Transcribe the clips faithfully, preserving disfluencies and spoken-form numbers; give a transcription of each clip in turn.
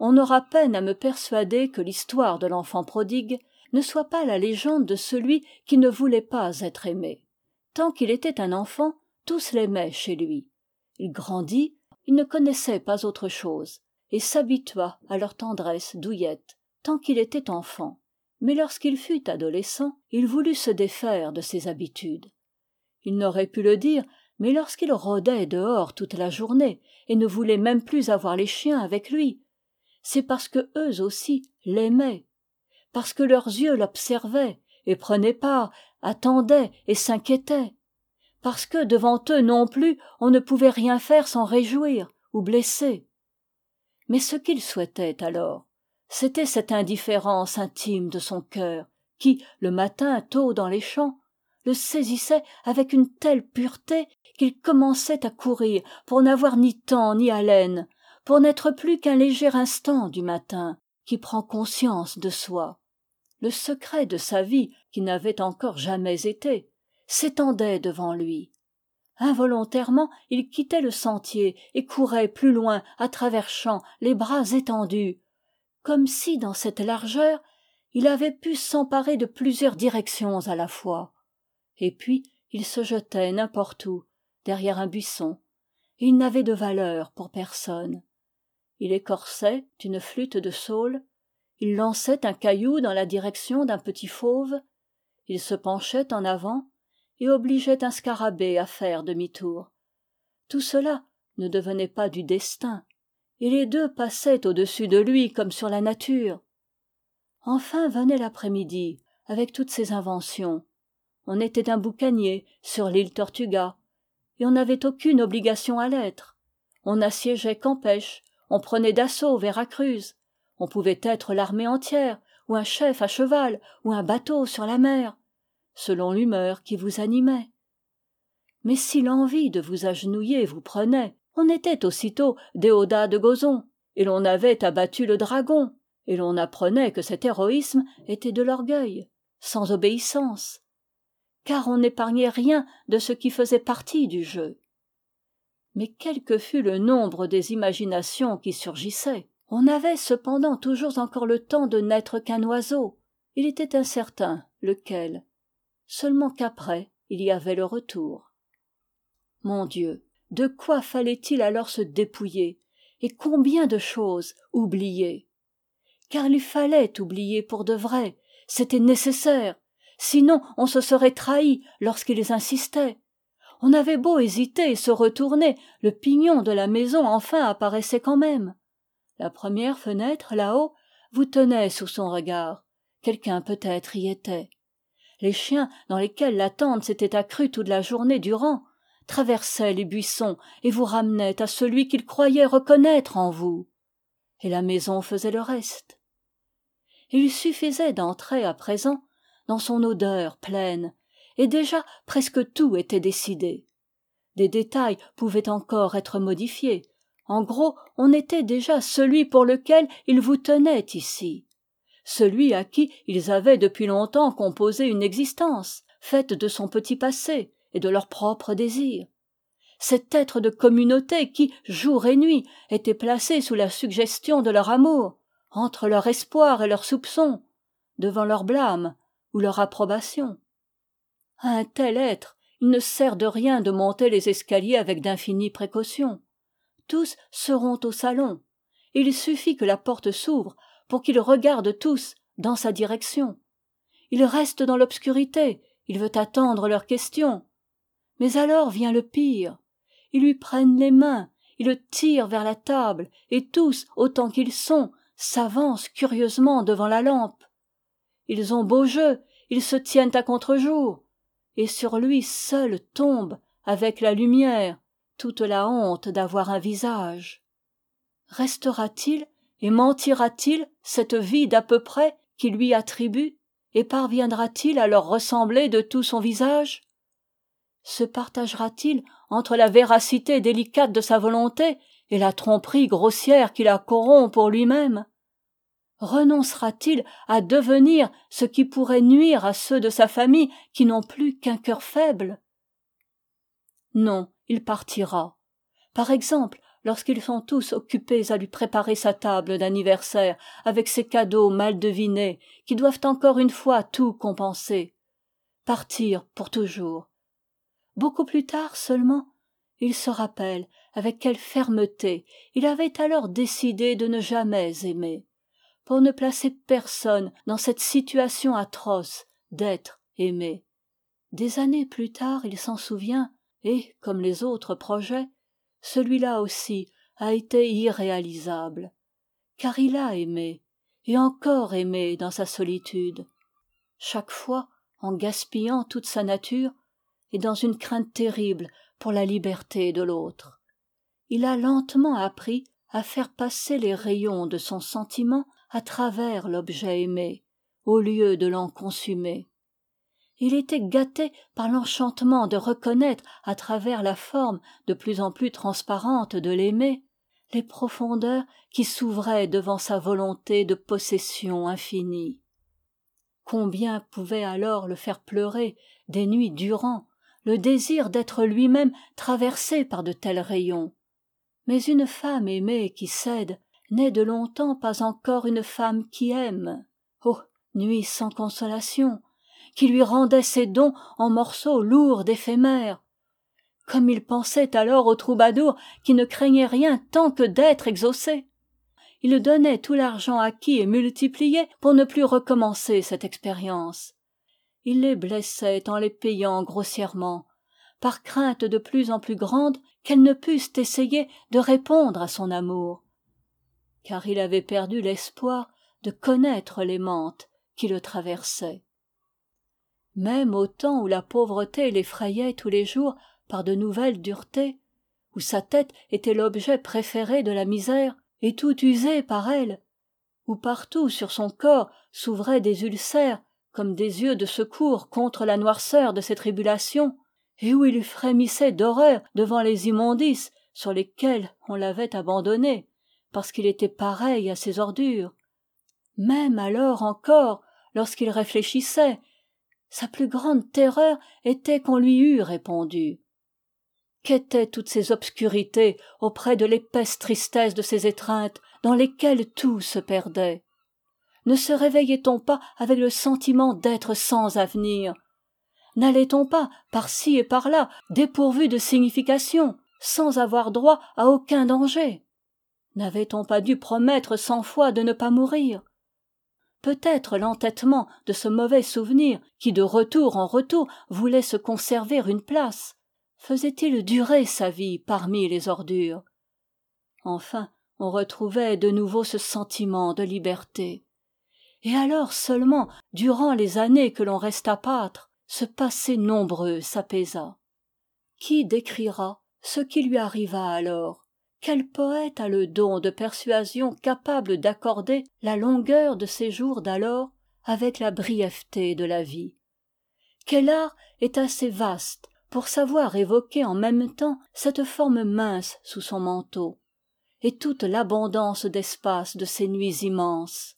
on aura peine à me persuader que l'histoire de l'enfant prodigue ne soit pas la légende de celui qui ne voulait pas être aimé. Tant qu'il était un enfant, tous l'aimaient chez lui. Il grandit, il ne connaissait pas autre chose, et s'habitua à leur tendresse douillette, tant qu'il était enfant. Mais lorsqu'il fut adolescent, il voulut se défaire de ses habitudes. Il n'aurait pu le dire, mais lorsqu'il rôdait dehors toute la journée et ne voulait même plus avoir les chiens avec lui, c'est parce que eux aussi l'aimaient, parce que leurs yeux l'observaient et prenaient part, attendaient et s'inquiétaient, parce que devant eux non plus on ne pouvait rien faire sans réjouir ou blesser. Mais ce qu'il souhaitait alors, c'était cette indifférence intime de son cœur qui, le matin tôt dans les champs, le saisissait avec une telle pureté qu'il commençait à courir pour n'avoir ni temps ni haleine, pour n'être plus qu'un léger instant du matin qui prend conscience de soi. Le secret de sa vie, qui n'avait encore jamais été, s'étendait devant lui. Involontairement, il quittait le sentier et courait plus loin à travers champs, les bras étendus, comme si dans cette largeur il avait pu s'emparer de plusieurs directions à la fois. Et puis il se jetait n'importe où, derrière un buisson, et il n'avait de valeur pour personne. Il écorçait une flûte de saule, il lançait un caillou dans la direction d'un petit fauve, il se penchait en avant et obligeait un scarabée à faire demi-tour. Tout cela ne devenait pas du destin, et les deux passaient au-dessus de lui comme sur la nature. Enfin venait l'après-midi, avec toutes ses inventions. On était un boucanier sur l'île Tortuga, et on n'avait aucune obligation à l'être. On n'assiégeait qu'Empêche, on prenait d'assaut Vera-Cruz, on pouvait être l'armée entière, ou un chef à cheval, ou un bateau sur la mer, selon l'humeur qui vous animait. Mais si l'envie de vous agenouiller vous prenait, on était aussitôt Déodat de Gozon, et l'on avait abattu le dragon, et l'on apprenait que cet héroïsme était de l'orgueil, sans obéissance, car on n'épargnait rien de ce qui faisait partie du jeu. Mais quel que fût le nombre des imaginations qui surgissaient, on avait cependant toujours encore le temps de n'être qu'un oiseau. Il était incertain lequel, seulement qu'après il y avait le retour. Mon Dieu, de quoi fallait-il alors se dépouiller, et combien de choses oublier? Car il fallait oublier pour de vrai, c'était nécessaire, sinon on se serait trahi lorsqu'ils insistaient. On avait beau hésiter et se retourner, le pignon de la maison enfin apparaissait quand même. La première fenêtre, là-haut, vous tenait sous son regard. Quelqu'un peut-être y était. Les chiens, dans lesquels l'attente s'était accrue toute la journée durant, traversaient les buissons et vous ramenaient à celui qu'ils croyaient reconnaître en vous. Et la maison faisait le reste. Et il suffisait d'entrer à présent dans son odeur pleine, et déjà presque tout était décidé. Des détails pouvaient encore être modifiés. En gros, on était déjà celui pour lequel ils vous tenaient ici, celui à qui ils avaient depuis longtemps composé une existence, faite de son petit passé et de leurs propres désirs. Cet être de communauté qui, jour et nuit, était placé sous la suggestion de leur amour, entre leur espoir et leur soupçon, devant leur blâme ou leur approbation. À un tel être, il ne sert de rien de monter les escaliers avec d'infinies précautions. Tous seront au salon. Il suffit que la porte s'ouvre pour qu'ils regardent tous dans sa direction. Il reste dans l'obscurité, il veut attendre leurs questions. Mais alors vient le pire. Ils lui prennent les mains, ils le tirent vers la table, et tous, autant qu'ils sont, s'avancent curieusement devant la lampe. Ils ont beau jeu, ils se tiennent à contre-jour, et sur lui seul tombe, avec la lumière, toute la honte d'avoir un visage. Restera-t-il et mentira-t-il cette vie d'à peu près qu'il lui attribue, et parviendra-t-il à leur ressembler de tout son visage? Se partagera-t-il entre la véracité délicate de sa volonté et la tromperie grossière qui la corrompt pour lui-même? Renoncera-t-il à devenir ce qui pourrait nuire à ceux de sa famille qui n'ont plus qu'un cœur faible? Non, il partira. Par exemple, lorsqu'ils sont tous occupés à lui préparer sa table d'anniversaire avec ses cadeaux mal devinés qui doivent encore une fois tout compenser. Partir pour toujours. Beaucoup plus tard seulement, il se rappelle avec quelle fermeté il avait alors décidé de ne jamais aimer, pour ne placer personne dans cette situation atroce d'être aimé. Des années plus tard, il s'en souvient, et, comme les autres projets, celui-là aussi a été irréalisable, car il a aimé, et encore aimé dans sa solitude, chaque fois en gaspillant toute sa nature, et dans une crainte terrible pour la liberté de l'autre. Il a lentement appris à faire passer les rayons de son sentiment à travers l'objet aimé, au lieu de l'en consumer. Il était gâté par l'enchantement de reconnaître à travers la forme de plus en plus transparente de l'aimé les profondeurs qui s'ouvraient devant sa volonté de possession infinie. Combien pouvait alors le faire pleurer des nuits durant le désir d'être lui-même traversé par de tels rayons. Mais une femme aimée qui cède n'est de longtemps pas encore une femme qui aime. Oh, nuit sans consolation, qui lui rendait ses dons en morceaux lourds d'éphémère. Comme il pensait alors au troubadour qui ne craignait rien tant que d'être exaucé. Il donnait tout l'argent acquis et multiplié pour ne plus recommencer cette expérience. Il les blessait en les payant grossièrement, par crainte de plus en plus grande qu'elles ne pussent essayer de répondre à son amour. Car il avait perdu l'espoir de connaître l'aimante qui le traversait. Même au temps où la pauvreté l'effrayait tous les jours par de nouvelles duretés, où sa tête était l'objet préféré de la misère, et tout usé par elle, où partout sur son corps s'ouvraient des ulcères comme des yeux de secours contre la noirceur de ses tribulations, et où il frémissait d'horreur devant les immondices sur lesquels on l'avait abandonné, parce qu'il était pareil à ces ordures. Même alors encore, lorsqu'il réfléchissait, sa plus grande terreur était qu'on lui eût répondu. Qu'étaient toutes ces obscurités auprès de l'épaisse tristesse de ces étreintes dans lesquelles tout se perdait? Ne se réveillait-on pas avec le sentiment d'être sans avenir? N'allait-on pas, par-ci et par-là, dépourvu de signification, sans avoir droit à aucun danger? N'avait-on pas dû promettre cent fois de ne pas mourir? Peut-être l'entêtement de ce mauvais souvenir, qui de retour en retour voulait se conserver une place, faisait-il durer sa vie parmi les ordures? Enfin, on retrouvait de nouveau ce sentiment de liberté. Et alors seulement, durant les années que l'on resta pâtre, ce passé nombreux s'apaisa. Qui décrira ce qui lui arriva alors? Quel poète a le don de persuasion capable d'accorder la longueur de ces jours d'alors avec la brièveté de la vie? Quel art est assez vaste pour savoir évoquer en même temps cette forme mince sous son manteau et toute l'abondance d'espace de ces nuits immenses?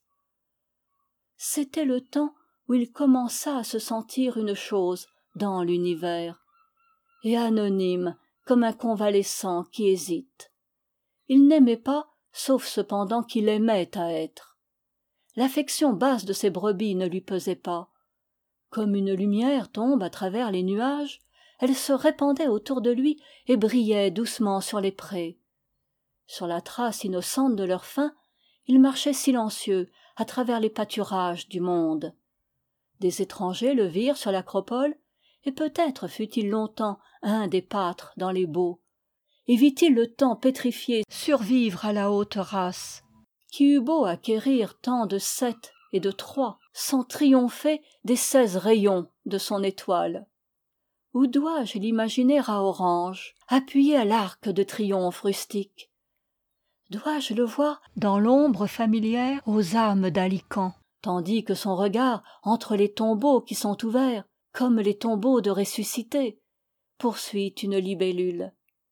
C'était le temps où il commença à se sentir une chose dans l'univers, et anonyme comme un convalescent qui hésite. Il n'aimait pas, sauf cependant qu'il aimait à être. L'affection basse de ses brebis ne lui pesait pas. Comme une lumière tombe à travers les nuages, elle se répandait autour de lui et brillait doucement sur les prés. Sur la trace innocente de leur faim, il marchait silencieux à travers les pâturages du monde. Des étrangers le virent sur l'acropole, et peut-être fut-il longtemps un des pâtres dans les baux, et vit-il le temps pétrifié survivre à la haute race, qui eut beau acquérir tant de sept et de trois, sans triompher des seize rayons de son étoile. Où dois-je l'imaginer à Orange, appuyé à l'arc de triomphe rustique? Dois-je le voir dans l'ombre familière aux âmes d'Alican, tandis que son regard, entre les tombeaux qui sont ouverts, comme les tombeaux de ressuscités, poursuit une libellule?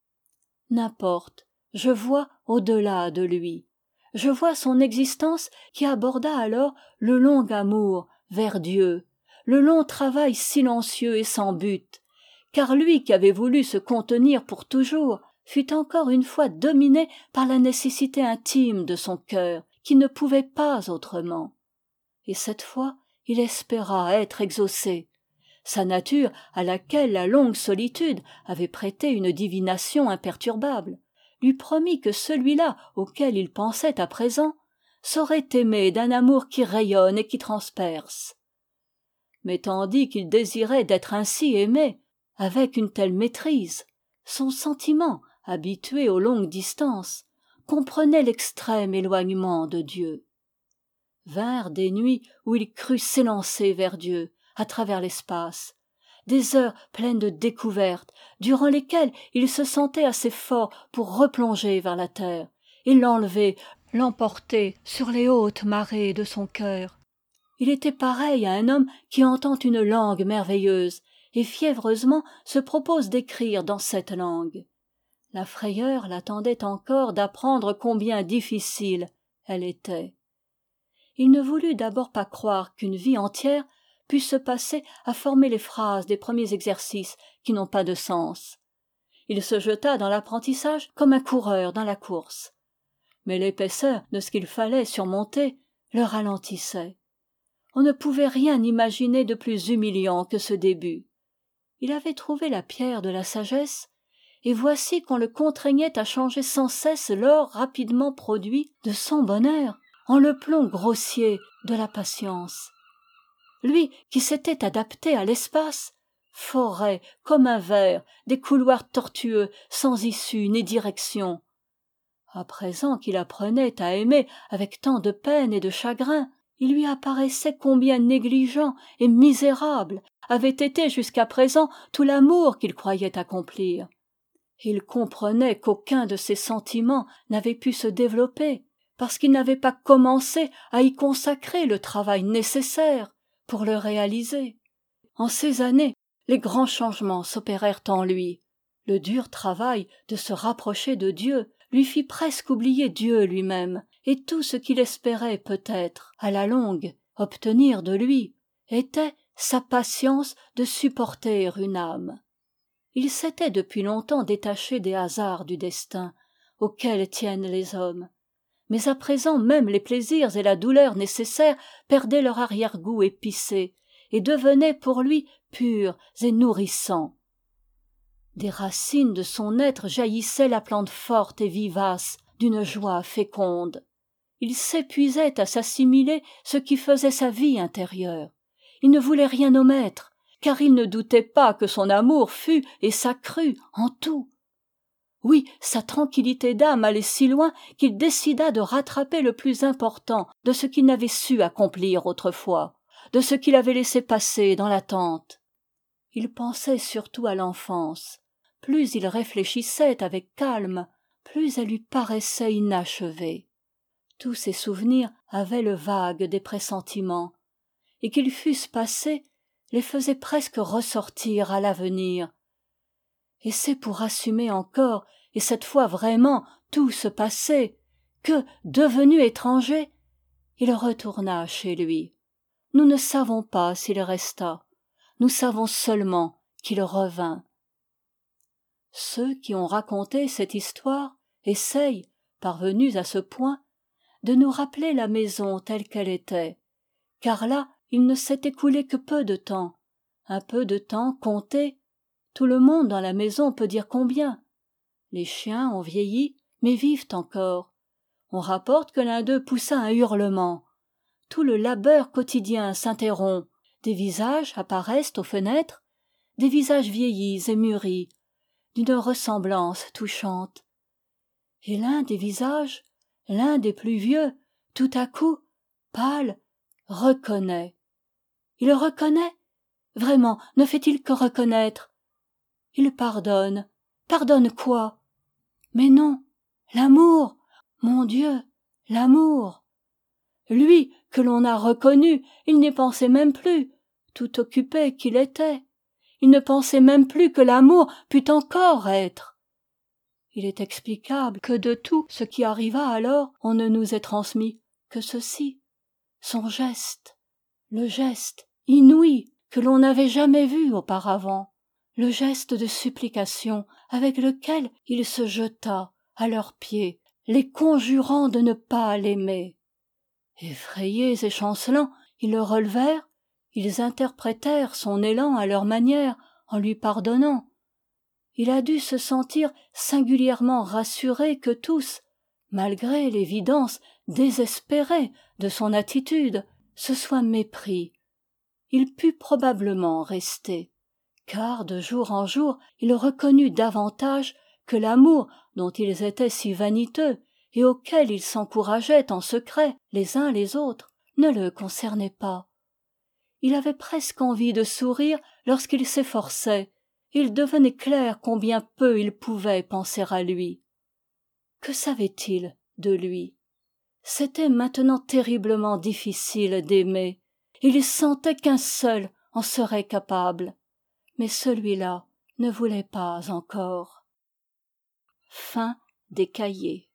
N'importe, je vois au-delà de lui. Je vois son existence qui aborda alors le long amour vers Dieu, le long travail silencieux et sans but, car lui qui avait voulu se contenir pour toujours, fut encore une fois dominé par la nécessité intime de son cœur, qui ne pouvait pas autrement. Et cette fois, il espéra être exaucé. Sa nature, à laquelle la longue solitude avait prêté une divination imperturbable, lui promit que celui-là auquel il pensait à présent saurait aimer d'un amour qui rayonne et qui transperce. Mais tandis qu'il désirait d'être ainsi aimé, avec une telle maîtrise, son sentiment, habitué aux longues distances, comprenait l'extrême éloignement de Dieu. Vinrent des nuits où il crut s'élancer vers Dieu, à travers l'espace, des heures pleines de découvertes, durant lesquelles il se sentait assez fort pour replonger vers la terre, et l'enlever, l'emporter sur les hautes marées de son cœur. Il était pareil à un homme qui entend une langue merveilleuse, et fiévreusement se propose d'écrire dans cette langue. La frayeur l'attendait encore d'apprendre combien difficile elle était. Il ne voulut d'abord pas croire qu'une vie entière pût se passer à former les phrases des premiers exercices qui n'ont pas de sens. Il se jeta dans l'apprentissage comme un coureur dans la course. Mais l'épaisseur de ce qu'il fallait surmonter le ralentissait. On ne pouvait rien imaginer de plus humiliant que ce début. Il avait trouvé la pierre de la sagesse, et voici qu'on le contraignait à changer sans cesse l'or rapidement produit de son bonheur en le plomb grossier de la patience. Lui qui s'était adapté à l'espace forait comme un ver des couloirs tortueux sans issue ni direction. À présent qu'il apprenait à aimer avec tant de peine et de chagrin, il lui apparaissait combien négligent et misérable avait été jusqu'à présent tout l'amour qu'il croyait accomplir. Il comprenait qu'aucun de ses sentiments n'avait pu se développer, parce qu'il n'avait pas commencé à y consacrer le travail nécessaire pour le réaliser. En ces années, les grands changements s'opérèrent en lui. Le dur travail de se rapprocher de Dieu lui fit presque oublier Dieu lui-même, et tout ce qu'il espérait peut-être, à la longue, obtenir de lui, était sa patience de supporter une âme. Il s'était depuis longtemps détaché des hasards du destin, auxquels tiennent les hommes. Mais à présent même les plaisirs et la douleur nécessaires perdaient leur arrière-goût épicé, et devenaient pour lui purs et nourrissants. Des racines de son être jaillissait la plante forte et vivace d'une joie féconde. Il s'épuisait à s'assimiler ce qui faisait sa vie intérieure. Il ne voulait rien omettre, car il ne doutait pas que son amour fût et s'accrût en tout. Oui, sa tranquillité d'âme allait si loin qu'il décida de rattraper le plus important de ce qu'il n'avait su accomplir autrefois, de ce qu'il avait laissé passer dans l'attente. Il pensait surtout à l'enfance. Plus il réfléchissait avec calme, plus elle lui paraissait inachevée. Tous ses souvenirs avaient le vague des pressentiments, et qu'ils fussent passés, les faisaient presque ressortir à l'avenir. Et c'est pour assumer encore, et cette fois vraiment, tout ce passé, que, devenu étranger, il retourna chez lui. Nous ne savons pas s'il resta, nous savons seulement qu'il revint. Ceux qui ont raconté cette histoire essayent, parvenus à ce point, de nous rappeler la maison telle qu'elle était, car là il ne s'est écoulé que peu de temps, un peu de temps compté. Tout le monde dans la maison peut dire combien. Les chiens ont vieilli, mais vivent encore. On rapporte que l'un d'eux poussa un hurlement. Tout le labeur quotidien s'interrompt. Des visages apparaissent aux fenêtres, des visages vieillis et mûris, d'une ressemblance touchante. Et l'un des visages, l'un des plus vieux, tout à coup, pâle, reconnaît. Il reconnaît? Vraiment, ne fait-il que reconnaître? Il pardonne. Pardonne quoi? Mais non, l'amour, mon Dieu, l'amour. Lui que l'on a reconnu, il n'y pensait même plus, tout occupé qu'il était. Il ne pensait même plus que l'amour pût encore être. Il est explicable que de tout ce qui arriva alors, on ne nous ait transmis que ceci, son geste, le geste inouï que l'on n'avait jamais vu auparavant, le geste de supplication avec lequel il se jeta à leurs pieds, les conjurant de ne pas l'aimer. Effrayés et chancelants, ils le relevèrent, ils interprétèrent son élan à leur manière en lui pardonnant. Il a dû se sentir singulièrement rassuré que tous, malgré l'évidence désespérée de son attitude, se soient mépris. Il put probablement rester, car de jour en jour il reconnut davantage que l'amour dont ils étaient si vaniteux et auquel ils s'encourageaient en secret les uns les autres ne le concernait pas. Il avait presque envie de sourire lorsqu'il s'efforçait, et il devenait clair combien peu il pouvait penser à lui. Que savait-il de lui? C'était maintenant terriblement difficile d'aimer. Il sentait qu'un seul en serait capable. Mais celui-là ne voulait pas encore. Fin des cahiers.